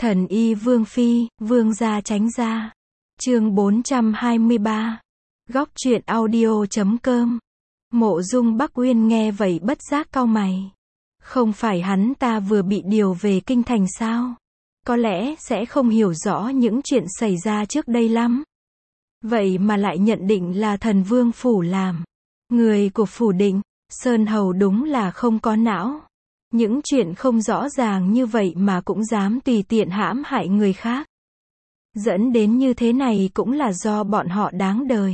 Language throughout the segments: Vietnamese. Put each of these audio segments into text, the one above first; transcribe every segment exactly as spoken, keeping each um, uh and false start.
Thần y Vương Phi, Vương gia tránh ra. Chương bốn trăm hai mươi ba. Góc truyện audio chấm com. Mộ Dung Bắc Uyên nghe vậy bất giác cau mày. Không phải hắn ta vừa bị điều về kinh thành sao? Có lẽ sẽ không hiểu rõ những chuyện xảy ra trước đây lắm. Vậy mà lại nhận định là thần vương phủ làm. Người của phủ Định, Sơn Hầu đúng là không có não. Những chuyện không rõ ràng như vậy mà cũng dám tùy tiện hãm hại người khác. Dẫn đến như thế này cũng là do bọn họ đáng đời.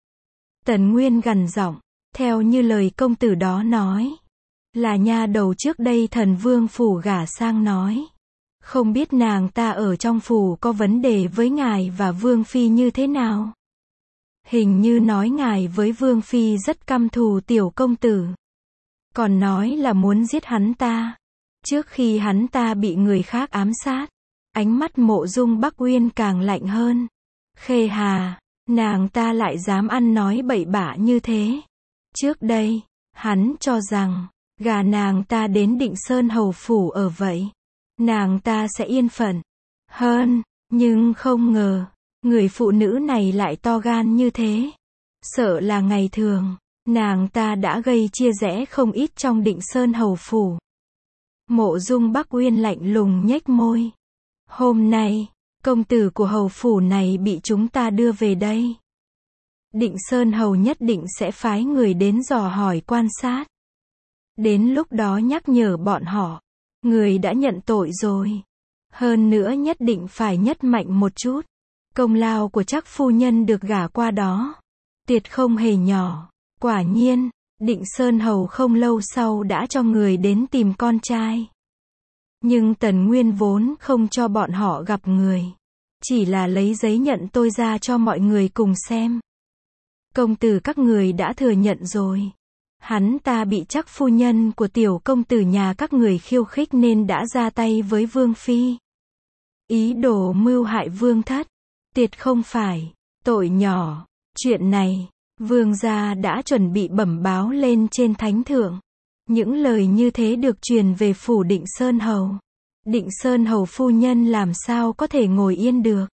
Tần Nguyên gằn giọng, theo như lời công tử đó nói. Là nha đầu trước đây thần vương phủ gả sang nói. Không biết nàng ta ở trong phủ có vấn đề với ngài và Vương Phi như thế nào? Hình như nói ngài với Vương Phi rất căm thù tiểu công tử. Còn nói là muốn giết hắn ta. Trước khi hắn ta bị người khác ám sát. Ánh mắt Mộ Dung Bắc Uyên càng lạnh hơn. Khê Hà, nàng ta lại dám ăn nói bậy bạ như thế. Trước đây, hắn cho rằng, gả nàng ta đến Định Sơn hầu phủ ở vậy. Nàng ta sẽ yên phận hơn, nhưng không ngờ, người phụ nữ này lại to gan như thế. Sợ là ngày thường, nàng ta đã gây chia rẽ không ít trong Định Sơn hầu phủ. Mộ Dung Bắc Uyên lạnh lùng nhếch môi. Hôm nay, công tử của hầu phủ này bị chúng ta đưa về đây. Định Sơn hầu nhất định sẽ phái người đến dò hỏi quan sát. Đến lúc đó nhắc nhở bọn họ, người đã nhận tội rồi. Hơn nữa nhất định phải nhất mạnh một chút. Công lao của Trác phu nhân được gả qua đó, tuyệt không hề nhỏ. Quả nhiên, Định Sơn hầu không lâu sau đã cho người đến tìm con trai. Nhưng Tần Nguyên vốn không cho bọn họ gặp người. Chỉ là lấy giấy nhận tôi ra cho mọi người cùng xem. Công tử các người đã thừa nhận rồi. Hắn ta bị Trác phu nhân của tiểu công tử nhà các người khiêu khích nên đã ra tay với Vương Phi. Ý đồ mưu hại Vương thất. Tuyệt không phải tội nhỏ. Chuyện này, Vương gia đã chuẩn bị bẩm báo lên trên thánh thượng. Những lời như thế được truyền về phủ Định Sơn hầu. Định Sơn hầu phu nhân làm sao có thể ngồi yên được.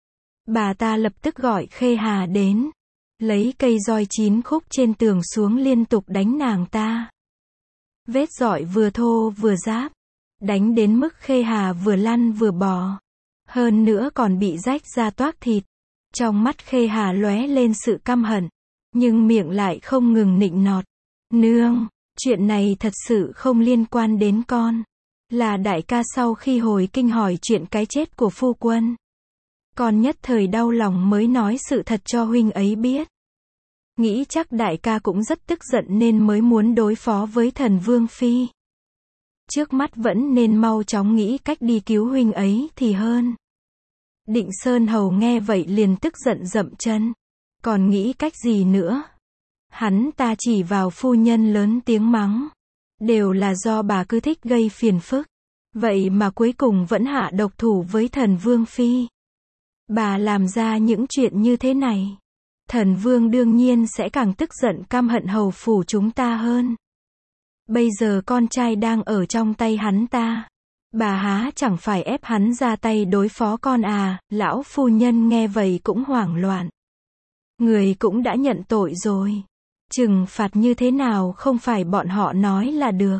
Bà ta lập tức gọi Khê Hà đến. Lấy cây roi chín khúc trên tường xuống liên tục đánh nàng ta. Vết roi vừa thô vừa ráp. Đánh đến mức Khê Hà vừa lăn vừa bò. Hơn nữa còn bị rách ra toác thịt. Trong mắt Khê Hà lóe lên sự căm hận. Nhưng miệng lại không ngừng nịnh nọt. Nương, chuyện này thật sự không liên quan đến con. Là đại ca sau khi hồi kinh hỏi chuyện cái chết của phu quân. Con nhất thời đau lòng mới nói sự thật cho huynh ấy biết. Nghĩ chắc đại ca cũng rất tức giận nên mới muốn đối phó với thần Vương Phi. Trước mắt vẫn nên mau chóng nghĩ cách đi cứu huynh ấy thì hơn. Định Sơn hầu nghe vậy liền tức giận dậm chân. Còn nghĩ cách gì nữa? Hắn ta chỉ vào phu nhân lớn tiếng mắng. Đều là do bà cứ thích gây phiền phức. Vậy mà cuối cùng vẫn hạ độc thủ với thần Vương Phi. Bà làm ra những chuyện như thế này. Thần Vương đương nhiên sẽ càng tức giận căm hận hầu phủ chúng ta hơn. Bây giờ con trai đang ở trong tay hắn ta. Bà há chẳng phải ép hắn ra tay đối phó con à. Lão phu nhân nghe vậy cũng hoảng loạn. Người cũng đã nhận tội rồi. Trừng phạt như thế nào không phải bọn họ nói là được.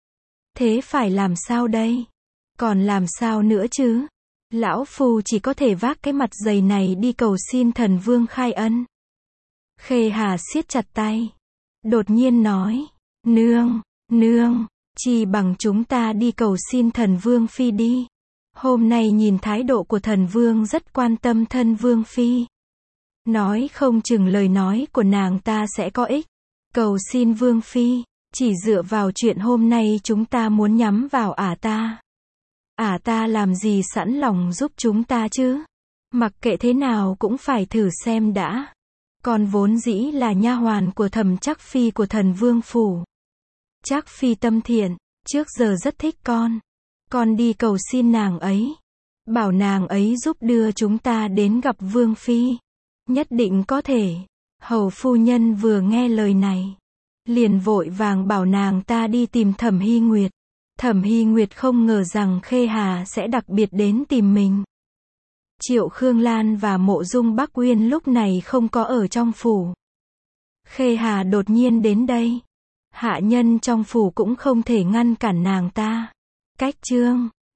Thế phải làm sao đây? Còn làm sao nữa chứ? Lão phu chỉ có thể vác cái mặt dày này đi cầu xin thần Vương khai ân. Khê Hà siết chặt tay. Đột nhiên nói. Nương, nương, chỉ bằng chúng ta đi cầu xin thần Vương Phi đi. Hôm nay nhìn thái độ của thần Vương rất quan tâm thân Vương Phi. Nói không chừng lời nói của nàng ta sẽ có ích. Cầu xin Vương Phi, chỉ dựa vào chuyện hôm nay chúng ta muốn nhắm vào ả ta. Ả ta làm gì sẵn lòng giúp chúng ta chứ? Mặc kệ thế nào cũng phải thử xem đã. Con vốn dĩ là nha hoàn của thẩm Trác Phi của thần Vương phủ. Trác Phi tâm thiện, trước giờ rất thích con. Con đi cầu xin nàng ấy. Bảo nàng ấy giúp đưa chúng ta đến gặp Vương Phi. Nhất định có thể. Hầu phu nhân vừa nghe lời này. Liền vội vàng bảo nàng ta đi tìm Thẩm Hy Nguyệt. Thẩm Hy Nguyệt không ngờ rằng Khê Hà sẽ đặc biệt đến tìm mình. Triệu Khương Lan và Mộ Dung Bắc Uyên lúc này không có ở trong phủ. Khê Hà đột nhiên đến đây. Hạ nhân trong phủ cũng không thể ngăn cản nàng ta. Cách chương